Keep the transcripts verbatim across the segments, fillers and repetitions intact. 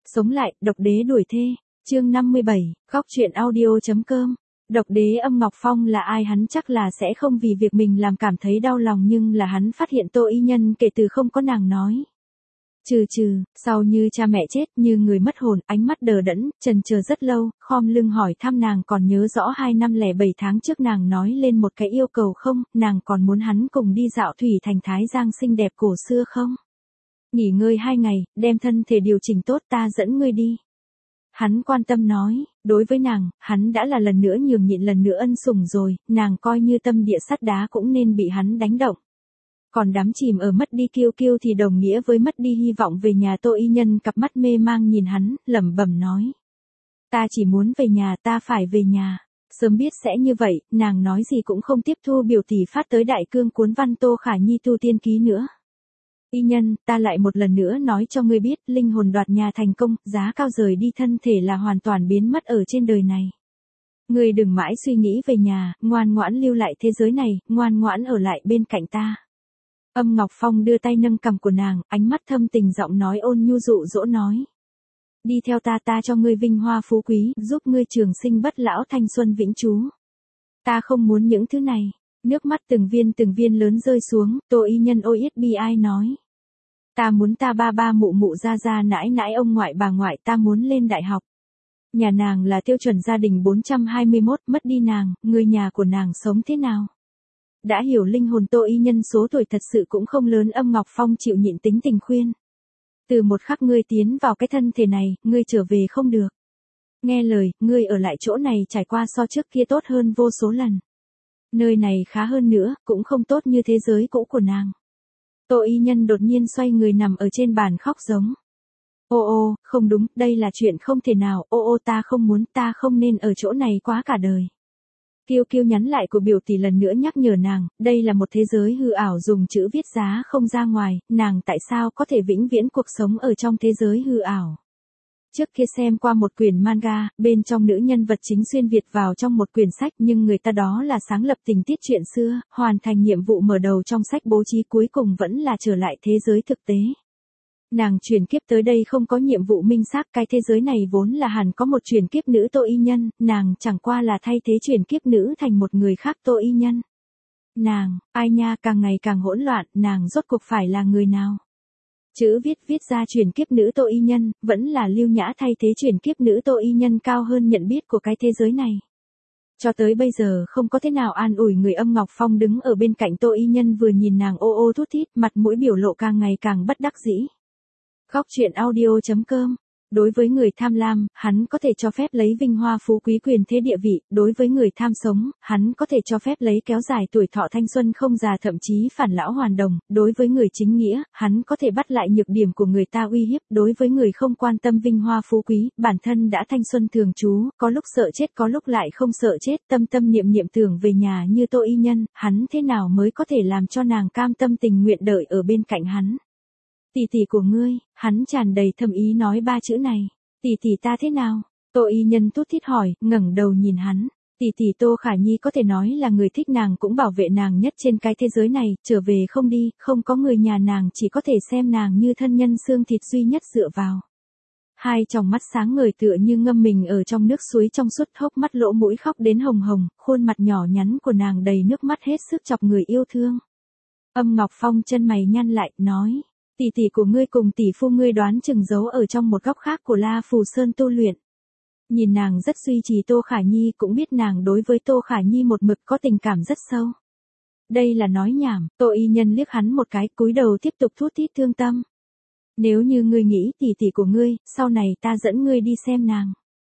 Sống lại, độc đế đuổi thê. Chương năm mươi bảy, góc truyện audio.com. Độc đế Âm Ngọc Phong là ai hắn chắc là sẽ không vì việc mình làm cảm thấy đau lòng, nhưng là hắn phát hiện Tô Y Nhân kể từ không có nàng nói. Trừ trừ, sau như cha mẹ chết, như người mất hồn, ánh mắt đờ đẫn, chần chờ rất lâu, khom lưng hỏi thăm nàng còn nhớ rõ hai năm lẻ bảy tháng trước nàng nói lên một cái yêu cầu không, nàng còn muốn hắn cùng đi dạo thủy thành Thái Giang xinh đẹp cổ xưa không? Nghỉ ngơi hai ngày, đem thân thể điều chỉnh tốt ta dẫn ngươi đi. Hắn quan tâm nói, đối với nàng, hắn đã là lần nữa nhường nhịn lần nữa ân sủng rồi, nàng coi như tâm địa sắt đá cũng nên bị hắn đánh động. Còn đắm chìm ở mất đi Kiêu Kiêu thì đồng nghĩa với mất đi hy vọng về nhà. Tô Y Nhân cặp mắt mê mang nhìn hắn, lẩm bẩm nói. Ta chỉ muốn về nhà, ta phải về nhà. Sớm biết sẽ như vậy, nàng nói gì cũng không tiếp thu biểu tỷ phát tới đại cương cuốn văn Tô Khả Nhi tu tiên ký nữa. Y Nhân, ta lại một lần nữa nói cho ngươi biết, linh hồn đoạt nhà thành công, giá cao rời đi thân thể là hoàn toàn biến mất ở trên đời này. Ngươi đừng mãi suy nghĩ về nhà, ngoan ngoãn lưu lại thế giới này, ngoan ngoãn ở lại bên cạnh ta. Âm Ngọc Phong đưa tay nâng cằm của nàng, ánh mắt thâm tình giọng nói ôn nhu dụ dỗ nói. Đi theo ta, ta cho ngươi vinh hoa phú quý, giúp ngươi trường sinh bất lão thanh xuân vĩnh trú. Ta không muốn những thứ này. Nước mắt từng viên từng viên lớn rơi xuống, Tô Y Nhân ôi yết bi ai nói. Ta muốn ta ba ba mụ mụ ra ra nãi nãi ông ngoại bà ngoại, ta muốn lên đại học. Nhà nàng là tiêu chuẩn gia đình bốn trăm hai mươi mốt, mất đi nàng, người nhà của nàng sống thế nào? Đã hiểu linh hồn Tô Y Nhân số tuổi thật sự cũng không lớn. Âm Ngọc Phong chịu nhịn tính tình khuyên. Từ một khắc ngươi tiến vào cái thân thể này, ngươi trở về không được. Nghe lời, ngươi ở lại chỗ này trải qua so trước kia tốt hơn vô số lần. Nơi này khá hơn nữa, cũng không tốt như thế giới cũ của nàng. Tô Y Nhân đột nhiên xoay người nằm ở trên bàn khóc giống. Ô ô, không đúng, đây là chuyện không thể nào, ô ô ta không muốn, ta không nên ở chỗ này quá cả đời. Kiêu Kiêu nhắn lại của biểu tỷ lần nữa nhắc nhở nàng, đây là một thế giới hư ảo dùng chữ viết giá không ra ngoài, nàng tại sao có thể vĩnh viễn cuộc sống ở trong thế giới hư ảo. Trước kia xem qua một quyển manga, bên trong nữ nhân vật chính xuyên Việt vào trong một quyển sách, nhưng người ta đó là sáng lập tình tiết chuyện xưa, hoàn thành nhiệm vụ mở đầu trong sách bố trí cuối cùng vẫn là trở lại thế giới thực tế. Nàng chuyển kiếp tới đây không có nhiệm vụ minh xác, cái thế giới này vốn là hẳn có một chuyển kiếp nữ Tô Y Nhân, nàng chẳng qua là thay thế chuyển kiếp nữ thành một người khác Tô Y Nhân. Nàng, ai nha, càng ngày càng hỗn loạn, nàng rốt cuộc phải là người nào? Chữ viết viết ra chuyển kiếp nữ Tô Y Nhân, vẫn là Lưu Nhã thay thế chuyển kiếp nữ Tô Y Nhân cao hơn nhận biết của cái thế giới này. Cho tới bây giờ không có thế nào an ủi người. Âm Ngọc Phong đứng ở bên cạnh Tô Y Nhân vừa nhìn nàng ô ô thút thít, mặt mũi biểu lộ càng ngày càng bất đắc dĩ. Góc truyện audio.com. Đối với người tham lam, hắn có thể cho phép lấy vinh hoa phú quý quyền thế địa vị, đối với người tham sống, hắn có thể cho phép lấy kéo dài tuổi thọ thanh xuân không già thậm chí phản lão hoàn đồng, đối với người chính nghĩa, hắn có thể bắt lại nhược điểm của người ta uy hiếp, đối với người không quan tâm vinh hoa phú quý, bản thân đã thanh xuân thường trú, có lúc sợ chết có lúc lại không sợ chết, tâm tâm niệm niệm tưởng về nhà như Tô Y Nhân, hắn thế nào mới có thể làm cho nàng cam tâm tình nguyện đợi ở bên cạnh hắn. Tỷ tỷ của ngươi, hắn tràn đầy thâm ý nói ba chữ này. Tỷ tỷ ta thế nào? Tô Y Nhân thút thít hỏi, ngẩng đầu nhìn hắn. Tỷ tỷ Tô Khả Nhi có thể nói là người thích nàng cũng bảo vệ nàng nhất trên cái thế giới này, trở về không đi, không có người nhà nàng chỉ có thể xem nàng như thân nhân xương thịt duy nhất dựa vào. Hai tròng mắt sáng ngời tựa như ngâm mình ở trong nước suối trong suốt, hốc mắt lỗ mũi khóc đến hồng hồng, khuôn mặt nhỏ nhắn của nàng đầy nước mắt hết sức chọc người yêu thương. Âm Ngọc Phong chân mày nhăn lại, nói. Tỷ tỷ của ngươi cùng tỷ phu ngươi đoán chừng giấu ở trong một góc khác của La Phù Sơn tu luyện. Nhìn nàng rất duy trì Tô Khả Nhi, cũng biết nàng đối với Tô Khả Nhi một mực có tình cảm rất sâu. Đây là nói nhảm. Tô Y Nhân liếc hắn một cái, cúi đầu tiếp tục thút thít thương tâm. Nếu như ngươi nghĩ tỷ tỷ của ngươi, sau này ta dẫn ngươi đi xem nàng.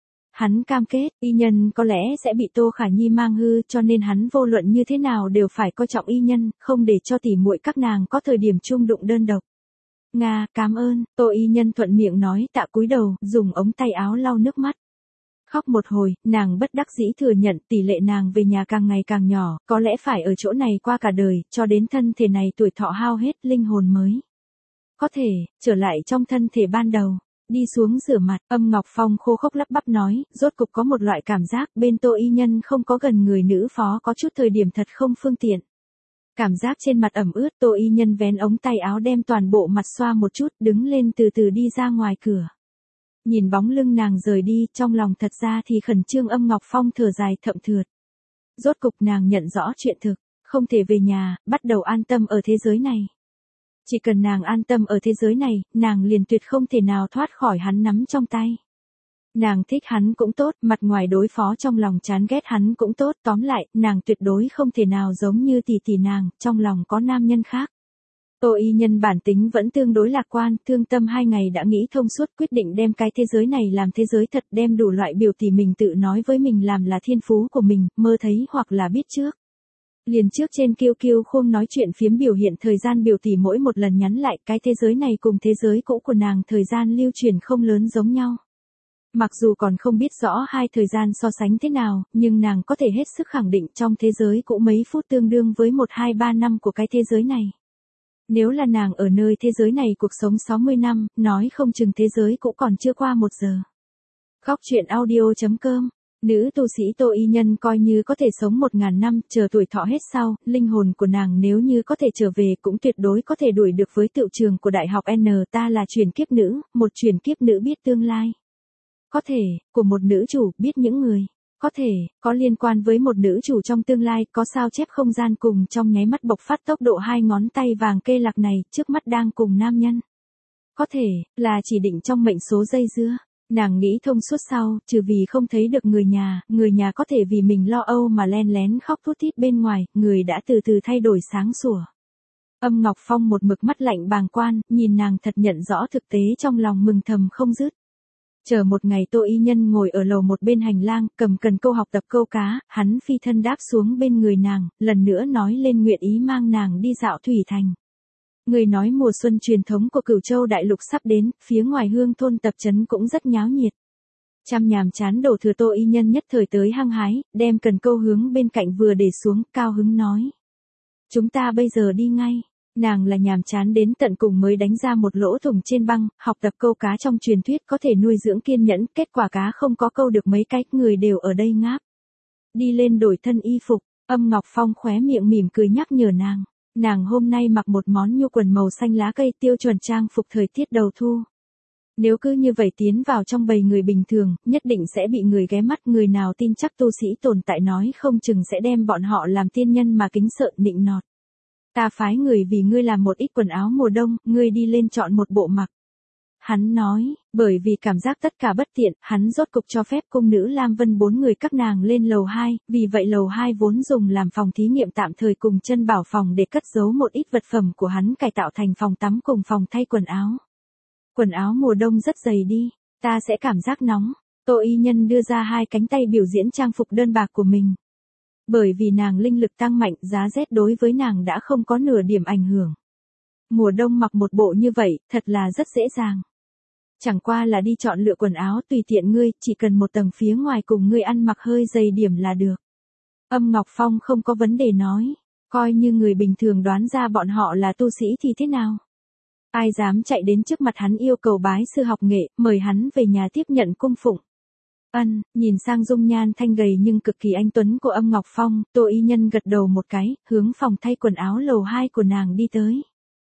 Hắn cam kết, Y Nhân có lẽ sẽ bị Tô Khả Nhi mang hư, cho nên hắn vô luận như thế nào đều phải coi trọng Y Nhân, không để cho tỷ muội các nàng có thời điểm chung đụng đơn độc. Nga, cảm ơn. Tô Y Nhân thuận miệng nói, tạ cúi đầu, dùng ống tay áo lau nước mắt. Khóc một hồi, nàng bất đắc dĩ thừa nhận tỷ lệ nàng về nhà càng ngày càng nhỏ, có lẽ phải ở chỗ này qua cả đời, cho đến thân thể này tuổi thọ hao hết, linh hồn mới có thể trở lại trong thân thể ban đầu. Đi xuống rửa mặt. Âm Ngọc Phong khô khốc lắp bắp nói, rốt cục có một loại cảm giác bên Tô Y Nhân không có gần người nữ phó có chút thời điểm thật không phương tiện. Cảm giác trên mặt ẩm ướt. Tô Y Nhân vén ống tay áo đem toàn bộ mặt xoa một chút, đứng lên từ từ đi ra ngoài cửa. Nhìn bóng lưng nàng rời đi, trong lòng thật ra thì khẩn trương. Âm Ngọc Phong thở dài thậm thượt. Rốt cục nàng nhận rõ chuyện thực, không thể về nhà, bắt đầu an tâm ở thế giới này. Chỉ cần nàng an tâm ở thế giới này, nàng liền tuyệt không thể nào thoát khỏi hắn nắm trong tay. Nàng thích hắn cũng tốt, mặt ngoài đối phó trong lòng chán ghét hắn cũng tốt, tóm lại, nàng tuyệt đối không thể nào giống như tỷ tỷ nàng, trong lòng có nam nhân khác. Tô Y Nhân bản tính vẫn tương đối lạc quan, thương tâm hai ngày đã nghĩ thông suốt, quyết định đem cái thế giới này làm thế giới thật, đem đủ loại biểu tỷ mình tự nói với mình làm là thiên phú của mình, mơ thấy hoặc là biết trước. Liền trước trên Q Q khung nói chuyện phiếm biểu hiện thời gian biểu tỷ mỗi một lần nhắn lại, cái thế giới này cùng thế giới cũ của nàng thời gian lưu truyền không lớn giống nhau. Mặc dù còn không biết rõ hai thời gian so sánh thế nào, nhưng nàng có thể hết sức khẳng định trong thế giới cũ mấy phút tương đương với một hai ba năm của cái thế giới này. Nếu là nàng ở nơi thế giới này cuộc sống sáu mươi năm, nói không chừng thế giới cũ còn chưa qua một giờ. Khóc chuyện audio chấm com. Nữ tu sĩ Tô Y Nhân coi như có thể sống một ngàn năm, chờ tuổi thọ hết sau, linh hồn của nàng nếu như có thể trở về cũng tuyệt đối có thể đuổi được với tựu trường của Đại học N. Ta là truyền kiếp nữ, một truyền kiếp nữ biết tương lai. Có thể, của một nữ chủ, biết những người. Có thể, có liên quan với một nữ chủ trong tương lai, có sao chép không gian cùng trong nháy mắt bộc phát tốc độ hai ngón tay vàng kê lạc này, trước mắt đang cùng nam nhân. Có thể, là chỉ định trong mệnh số dây dưa. Nàng nghĩ thông suốt sau, trừ vì không thấy được người nhà, người nhà có thể vì mình lo âu mà len lén khóc thút thít bên ngoài, người đã từ từ thay đổi sáng sủa. Âm Ngọc Phong một mực mắt lạnh bàng quan, nhìn nàng thật nhận rõ thực tế trong lòng mừng thầm không dứt. Chờ một ngày Tô Y Nhân ngồi ở lầu một bên hành lang, cầm cần câu học tập câu cá, hắn phi thân đáp xuống bên người nàng, lần nữa nói lên nguyện ý mang nàng đi dạo thủy thành. Người nói mùa xuân truyền thống của Cửu Châu Đại Lục sắp đến, phía ngoài Hương thôn tập trấn cũng rất nháo nhiệt. Chăm nhàm chán đổ thừa Tô Y Nhân nhất thời tới hăng hái, đem cần câu hướng bên cạnh vừa để xuống, cao hứng nói. Chúng ta bây giờ đi ngay. Nàng là nhàm chán đến tận cùng mới đánh ra một lỗ thủng trên băng, học tập câu cá trong truyền thuyết có thể nuôi dưỡng kiên nhẫn, kết quả cá không có câu được mấy cái, người đều ở đây ngáp. Đi lên đổi thân y phục, Âm Ngọc Phong khóe miệng mỉm cười nhắc nhở nàng. Nàng hôm nay mặc một món nhu quần màu xanh lá cây tiêu chuẩn trang phục thời tiết đầu thu. Nếu cứ như vậy tiến vào trong bầy người bình thường, nhất định sẽ bị người ghé mắt, người nào tin chắc tu sĩ tồn tại nói không chừng sẽ đem bọn họ làm tiên nhân mà kính sợ nịnh nọt. Ta phái người vì ngươi làm một ít quần áo mùa đông, ngươi đi lên chọn một bộ mặc. Hắn nói, bởi vì cảm giác tất cả bất tiện, hắn rốt cục cho phép cung nữ Lam Vân bốn người các nàng lên lầu hai, vì vậy lầu hai vốn dùng làm phòng thí nghiệm tạm thời cùng chân bảo phòng để cất giấu một ít vật phẩm của hắn cải tạo thành phòng tắm cùng phòng thay quần áo. Quần áo mùa đông rất dày đi, ta sẽ cảm giác nóng. Tô Y Nhân đưa ra hai cánh tay biểu diễn trang phục đơn bạc của mình. Bởi vì nàng linh lực tăng mạnh, giá rét đối với nàng đã không có nửa điểm ảnh hưởng. Mùa đông mặc một bộ như vậy, thật là rất dễ dàng. Chẳng qua là đi chọn lựa quần áo tùy tiện ngươi, chỉ cần một tầng phía ngoài cùng ngươi ăn mặc hơi dày điểm là được. Âm Ngọc Phong không có vấn đề nói, coi như người bình thường đoán ra bọn họ là tu sĩ thì thế nào. Ai dám chạy đến trước mặt hắn yêu cầu bái sư học nghệ, mời hắn về nhà tiếp nhận cung phụng. Ân, nhìn sang dung nhan thanh gầy nhưng cực kỳ anh tuấn của Âm Ngọc Phong, Tô Y Nhân gật đầu một cái, hướng phòng thay quần áo lầu hai của nàng đi tới.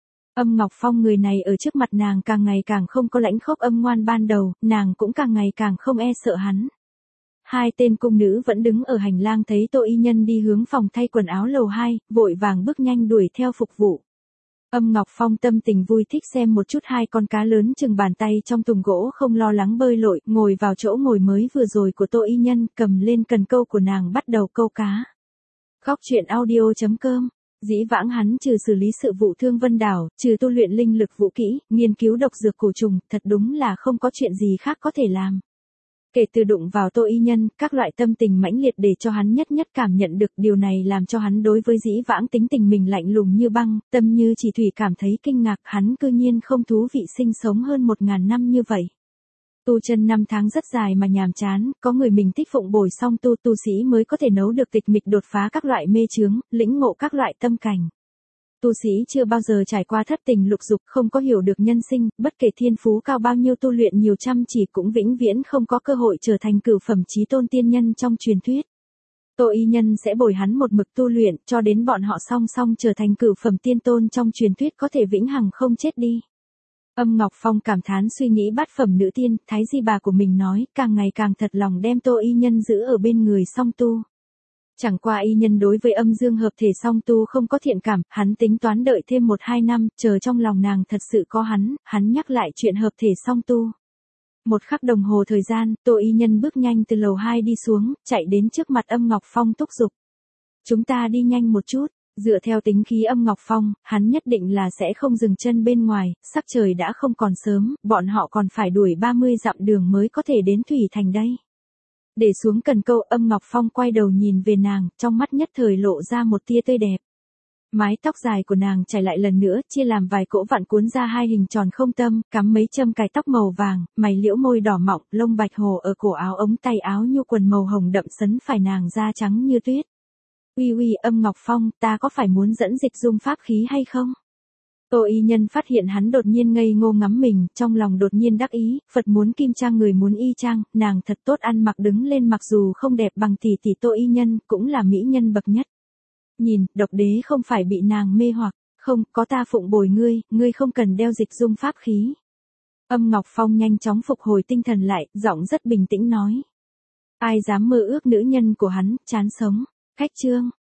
Âm Ngọc Phong người này ở trước mặt nàng càng ngày càng không có lãnh khốc âm ngoan ban đầu, nàng cũng càng ngày càng không e sợ hắn. Hai tên cung nữ vẫn đứng ở hành lang thấy Tô Y Nhân đi hướng phòng thay quần áo lầu hai, vội vàng bước nhanh đuổi theo phục vụ. Âm Ngọc Phong tâm tình vui thích xem một chút hai con cá lớn chừng bàn tay trong thùng gỗ không lo lắng bơi lội, ngồi vào chỗ ngồi mới vừa rồi của Tô Y Nhân, cầm lên cần câu của nàng bắt đầu câu cá. Khóc chuyện audio chấm com. Dĩ vãng hắn trừ xử lý sự vụ Thương Vân Đảo, trừ tu luyện linh lực vũ kỹ, nghiên cứu độc dược cổ trùng, thật đúng là không có chuyện gì khác có thể làm. Kể từ đụng vào Tô Y Nhân, các loại tâm tình mãnh liệt để cho hắn nhất nhất cảm nhận được, điều này làm cho hắn đối với dĩ vãng tính tình mình lạnh lùng như băng, tâm như chỉ thủy cảm thấy kinh ngạc, hắn cư nhiên không thú vị sinh sống hơn một ngàn năm như vậy. Tu chân năm tháng rất dài mà nhàm chán, có người mình thích phụng bồi song tu, tu sĩ mới có thể nấu được tịch mịch đột phá các loại mê chướng, lĩnh ngộ các loại tâm cảnh. Tu sĩ chưa bao giờ trải qua thất tình lục dục, không có hiểu được nhân sinh, bất kể thiên phú cao bao nhiêu tu luyện nhiều chăm chỉ cũng vĩnh viễn không có cơ hội trở thành cửu phẩm chí tôn tiên nhân trong truyền thuyết. Tô Y Nhân sẽ bồi hắn một mực tu luyện, cho đến bọn họ song song trở thành cửu phẩm tiên tôn trong truyền thuyết có thể vĩnh hằng không chết đi. Âm Ngọc Phong cảm thán suy nghĩ bát phẩm nữ tiên, Thái Di bà của mình nói, càng ngày càng thật lòng đem Tô Y Nhân giữ ở bên người song tu. Chẳng qua Y Nhân đối với âm dương hợp thể song tu không có thiện cảm, hắn tính toán đợi thêm một hai năm, chờ trong lòng nàng thật sự có hắn, hắn nhắc lại chuyện hợp thể song tu. Một khắc đồng hồ thời gian, Tô Y Nhân bước nhanh từ lầu hai đi xuống, chạy đến trước mặt Âm Ngọc Phong thúc giục. Chúng ta đi nhanh một chút. Dựa theo tính khí Âm Ngọc Phong, hắn nhất định là sẽ không dừng chân bên ngoài, sắc trời đã không còn sớm, bọn họ còn phải đuổi ba mươi dặm đường mới có thể đến Thủy Thành đây. Để xuống cần câu, Âm Ngọc Phong quay đầu nhìn về nàng, trong mắt nhất thời lộ ra một tia tươi đẹp. Mái tóc dài của nàng chảy lại lần nữa, chia làm vài cỗ vặn cuốn ra hai hình tròn không tâm, cắm mấy châm cài tóc màu vàng, mày liễu môi đỏ mọng, lông bạch hồ ở cổ áo ống tay áo nhu quần màu hồng đậm sấn phải nàng da trắng như tuyết. Uy uy Âm Ngọc Phong, ta có phải muốn dẫn dịch dung pháp khí hay không? Tô Y Nhân phát hiện hắn đột nhiên ngây ngô ngắm mình, trong lòng đột nhiên đắc ý, Phật muốn kim trang người muốn y trang, nàng thật tốt ăn mặc đứng lên mặc dù không đẹp bằng tỷ tỷ Tô Y Nhân, cũng là mỹ nhân bậc nhất. Nhìn, độc đế không phải bị nàng mê hoặc, không, có ta phụng bồi ngươi, ngươi không cần đeo dịch dung pháp khí. Âm Ngọc Phong nhanh chóng phục hồi tinh thần lại, giọng rất bình tĩnh nói. Ai dám mơ ước nữ nhân của hắn, chán sống. Khách trương,